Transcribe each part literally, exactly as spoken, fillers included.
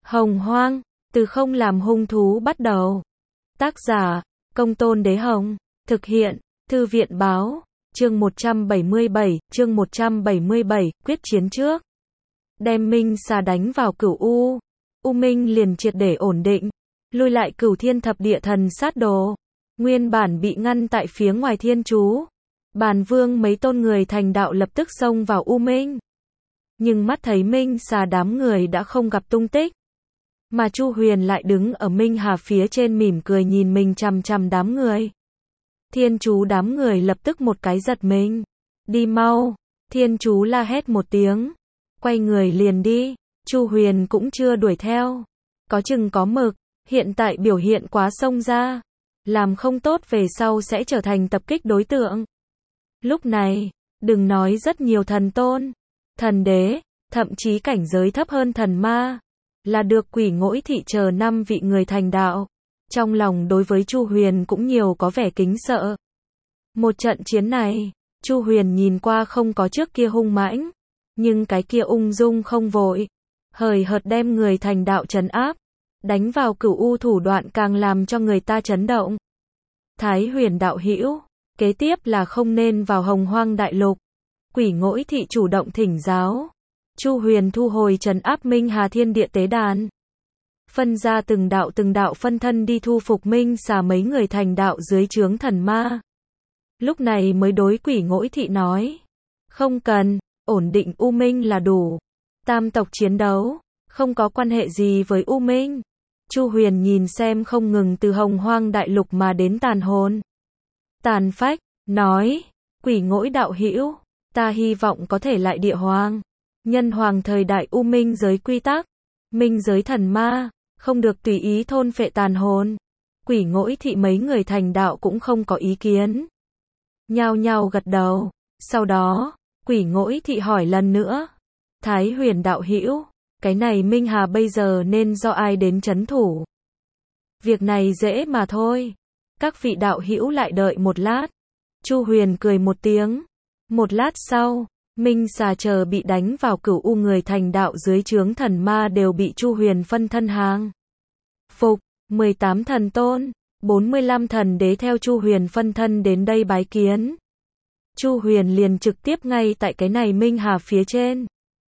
Hồng Hoang, từ không làm hung thú bắt đầu. Tác giả, Công Tôn Đế Hồng. Thực hiện, Thư viện Báo. Chương một trăm bảy mươi bảy, chương một trăm bảy mươi bảy, quyết chiến trước. Đem Minh Xà đánh vào Cửu U. U Minh liền triệt để ổn định. Lui lại Cửu Thiên Thập Địa Thần Sát Đồ. Nguyên bản bị ngăn tại phía ngoài Thiên Chú. Bàn Vương mấy tôn người thành đạo lập tức xông vào U Minh. Nhưng mắt thấy Minh Xà đám người đã không gặp tung tích. Mà Chu Huyền lại đứng ở Minh Hà phía trên mỉm cười nhìn mình chằm chằm đám người. Thiên Chú đám người lập tức một cái giật mình. Đi mau, Thiên Chú la hét một tiếng. Quay người liền đi, Chu Huyền cũng chưa đuổi theo. Có chừng có mực, hiện tại biểu hiện quá xông ra. Làm không tốt về sau sẽ trở thành tập kích đối tượng. Lúc này, đừng nói rất nhiều thần tôn, thần đế, thậm chí cảnh giới thấp hơn thần ma. Là được Quỷ Ngỗi Thị chờ năm vị người thành đạo. Trong lòng đối với Chu Huyền cũng nhiều có vẻ kính sợ. Một trận chiến này, Chu Huyền nhìn qua không có trước kia hung mãnh. Nhưng cái kia ung dung không vội. Hời hợt đem người thành đạo trấn áp. Đánh vào Cửu U thủ đoạn càng làm cho người ta chấn động. Thái Huyền đạo hữu, kế tiếp là không nên vào Hồng Hoang đại lục. Quỷ Ngỗi Thị chủ động thỉnh giáo. Chu Huyền thu hồi trấn áp Minh Hà Thiên Địa tế đàn. Phân ra từng đạo từng đạo phân thân đi thu phục Minh Xà mấy người thành đạo dưới trướng thần ma. Lúc này mới đối Quỷ Ngỗi Thị nói. Không cần, ổn định U Minh là đủ. Tam tộc chiến đấu, không có quan hệ gì với U Minh. Chu Huyền nhìn xem không ngừng từ Hồng Hoang đại lục mà đến tàn hồn. Tàn phách, nói, Quỷ Ngỗi đạo hữu, ta hy vọng có thể lại địa hoàng. Nhân hoàng thời đại U Minh giới quy tắc. Minh giới thần ma, không được tùy ý thôn phệ tàn hồn. Quỷ Ngỗi Thị mấy người thành đạo cũng không có ý kiến. Nhao nhao gật đầu. Sau đó, Quỷ Ngỗi Thị hỏi lần nữa. Thái Huyền đạo hữu, cái này Minh Hà bây giờ nên do ai đến trấn thủ? Việc này dễ mà thôi. Các vị đạo hữu lại đợi một lát. Chu Huyền cười một tiếng. Một lát sau, Minh Xà chờ bị đánh vào Cửu U người thành đạo dưới trướng thần ma đều bị Chu Huyền phân thân hàng. Phục, mười tám thần tôn, bốn mươi lăm thần đế theo Chu Huyền phân thân đến đây bái kiến. Chu Huyền liền trực tiếp ngay tại cái này Minh Hà phía trên.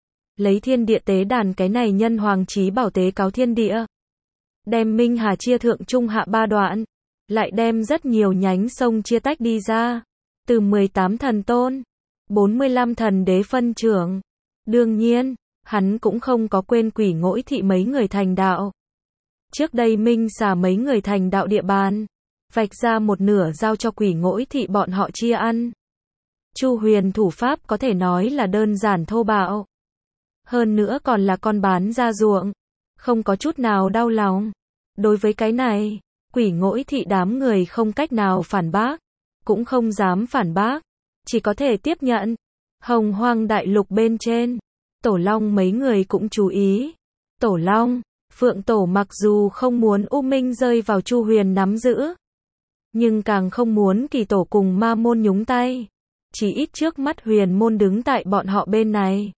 Lấy thiên địa tế đàn cái này nhân hoàng chí bảo tế cáo thiên địa. Đem Minh Hà chia thượng trung hạ ba đoạn. Lại đem rất nhiều nhánh sông chia tách đi ra. Từ mười tám thần tôn, bốn mươi lăm thần đế phân trưởng. Đương nhiên, hắn cũng không có quên Quỷ Ngỗi Thị mấy người thành đạo. Trước đây Minh Xà mấy người thành đạo địa bàn. Vạch ra một nửa giao cho Quỷ Ngỗi Thị bọn họ chia ăn. Chu Huyền thủ pháp có thể nói là đơn giản thô bạo. Hơn nữa còn là con bán ra ruộng. Không có chút nào đau lòng. Đối với cái này, Quỷ Ngỗi Thị đám người không cách nào phản bác. Cũng không dám phản bác. Chỉ có thể tiếp nhận. Hồng Hoang đại lục bên trên. Tổ Long mấy người cũng chú ý. Tổ Long, Phượng Tổ mặc dù không muốn U Minh rơi vào Chu Huyền nắm giữ. Nhưng càng không muốn Kỳ Tổ cùng Ma Môn nhúng tay. Chỉ ít trước mắt Huyền Môn đứng tại bọn họ bên này.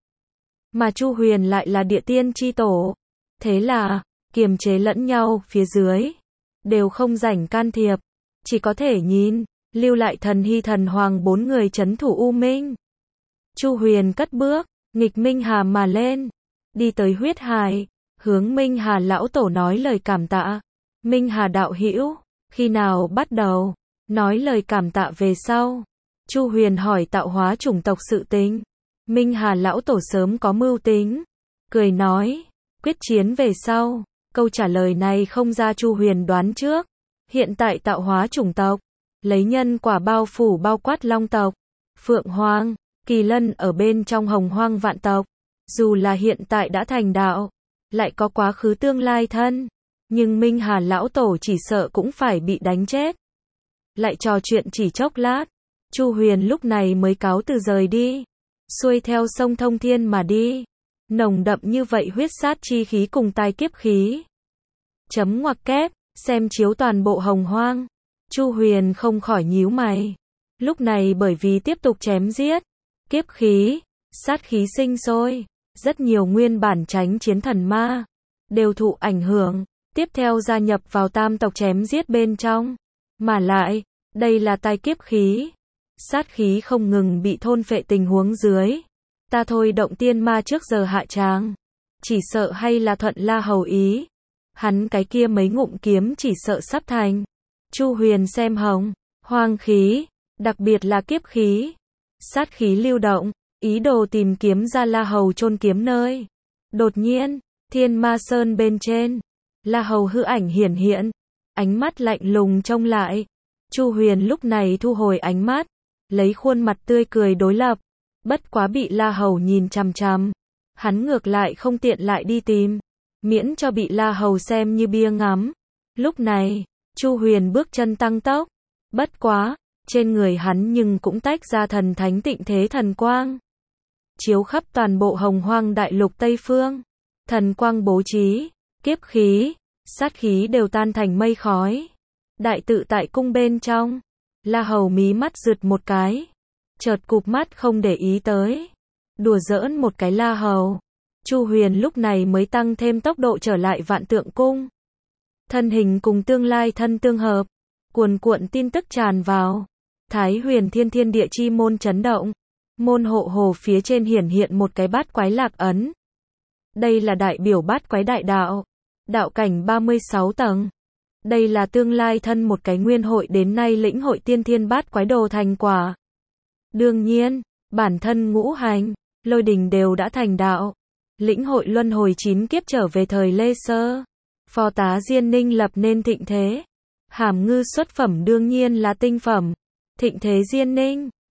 Mà Chu Huyền lại là địa tiên chi tổ. Thế là, kiềm chế lẫn nhau phía dưới. Đều không rảnh can thiệp. Chỉ có thể nhìn. Lưu lại thần hy thần hoàng bốn người trấn thủ U Minh. Chu Huyền cất bước, nghịch Minh Hà mà lên. Đi tới huyết hải, hướng Minh Hà lão tổ nói lời cảm tạ. Minh Hà đạo hữu, khi nào bắt đầu? Nói lời cảm tạ về sau. Chu Huyền hỏi tạo hóa chủng tộc sự tình. Minh Hà lão tổ sớm có mưu tính. Cười nói, quyết chiến về sau. Câu trả lời này không ra Chu Huyền đoán trước. Hiện tại tạo hóa chủng tộc. Lấy nhân quả bao phủ bao quát Long tộc, Phượng Hoàng, Kỳ Lân ở bên trong Hồng Hoang vạn tộc. Dù là hiện tại đã thành đạo, lại có quá khứ tương lai thân. Nhưng Minh Hà lão tổ chỉ sợ cũng phải bị đánh chết. Lại trò chuyện chỉ chốc lát. Chu Huyền lúc này mới cáo từ rời đi. Xuôi theo sông Thông Thiên mà đi. Nồng đậm như vậy huyết sát chi khí cùng tai kiếp khí. Chấm ngoặc kép, xem chiếu toàn bộ Hồng Hoang. Chu Huyền không khỏi nhíu mày. Lúc này bởi vì tiếp tục chém giết, kiếp khí, sát khí sinh sôi, rất nhiều nguyên bản tránh chiến thần ma, đều thụ ảnh hưởng, tiếp theo gia nhập vào tam tộc chém giết bên trong. Mà lại, đây là tai kiếp khí. Sát khí không ngừng bị thôn phệ tình huống dưới. Ta thôi động tiên ma trước giờ hạ tràng. Chỉ sợ hay là thuận La Hầu ý. Hắn cái kia mấy ngụm kiếm chỉ sợ sắp thành. Chu Huyền xem hồng, hoang khí, đặc biệt là kiếp khí. Sát khí lưu động, ý đồ tìm kiếm ra La Hầu chôn kiếm nơi. Đột nhiên, Thiên Ma Sơn bên trên, La Hầu hư ảnh hiển hiện, ánh mắt lạnh lùng trông lại. Chu Huyền lúc này thu hồi ánh mắt, lấy khuôn mặt tươi cười đối lập, bất quá bị La Hầu nhìn chằm chằm, hắn ngược lại không tiện lại đi tìm, miễn cho bị La Hầu xem như bia ngắm. Lúc này, Chu Huyền bước chân tăng tốc, bất quá, trên người hắn nhưng cũng tách ra thần thánh tịnh thế thần quang, chiếu khắp toàn bộ Hồng Hoang đại lục Tây Phương. Thần quang bố trí, kiếp khí, sát khí đều tan thành mây khói. Đại tự tại cung bên trong, La Hầu mí mắt rượt một cái, chợt cụp mắt không để ý tới. Đùa giỡn một cái La Hầu. Chu Huyền lúc này mới tăng thêm tốc độ trở lại Vạn Tượng cung. Thân hình cùng tương lai thân tương hợp, cuồn cuộn tin tức tràn vào. Thái Huyền Thiên Thiên Địa chi môn chấn động, môn hộ hồ phía trên hiển hiện một cái bát quái lạc ấn. Đây là đại biểu bát quái đại đạo, đạo cảnh ba mươi sáu tầng. Đây là tương lai thân một cái nguyên hội đến nay lĩnh hội tiên thiên bát quái đồ thành quả. Đương nhiên, bản thân ngũ hành, lôi đình đều đã thành đạo. Lĩnh hội luân hồi chín kiếp trở về thời Lê Sơ. Phò tá Diên Ninh lập nên thịnh thế. Hàm ngư xuất phẩm đương nhiên là tinh phẩm. Thịnh thế Diên Ninh.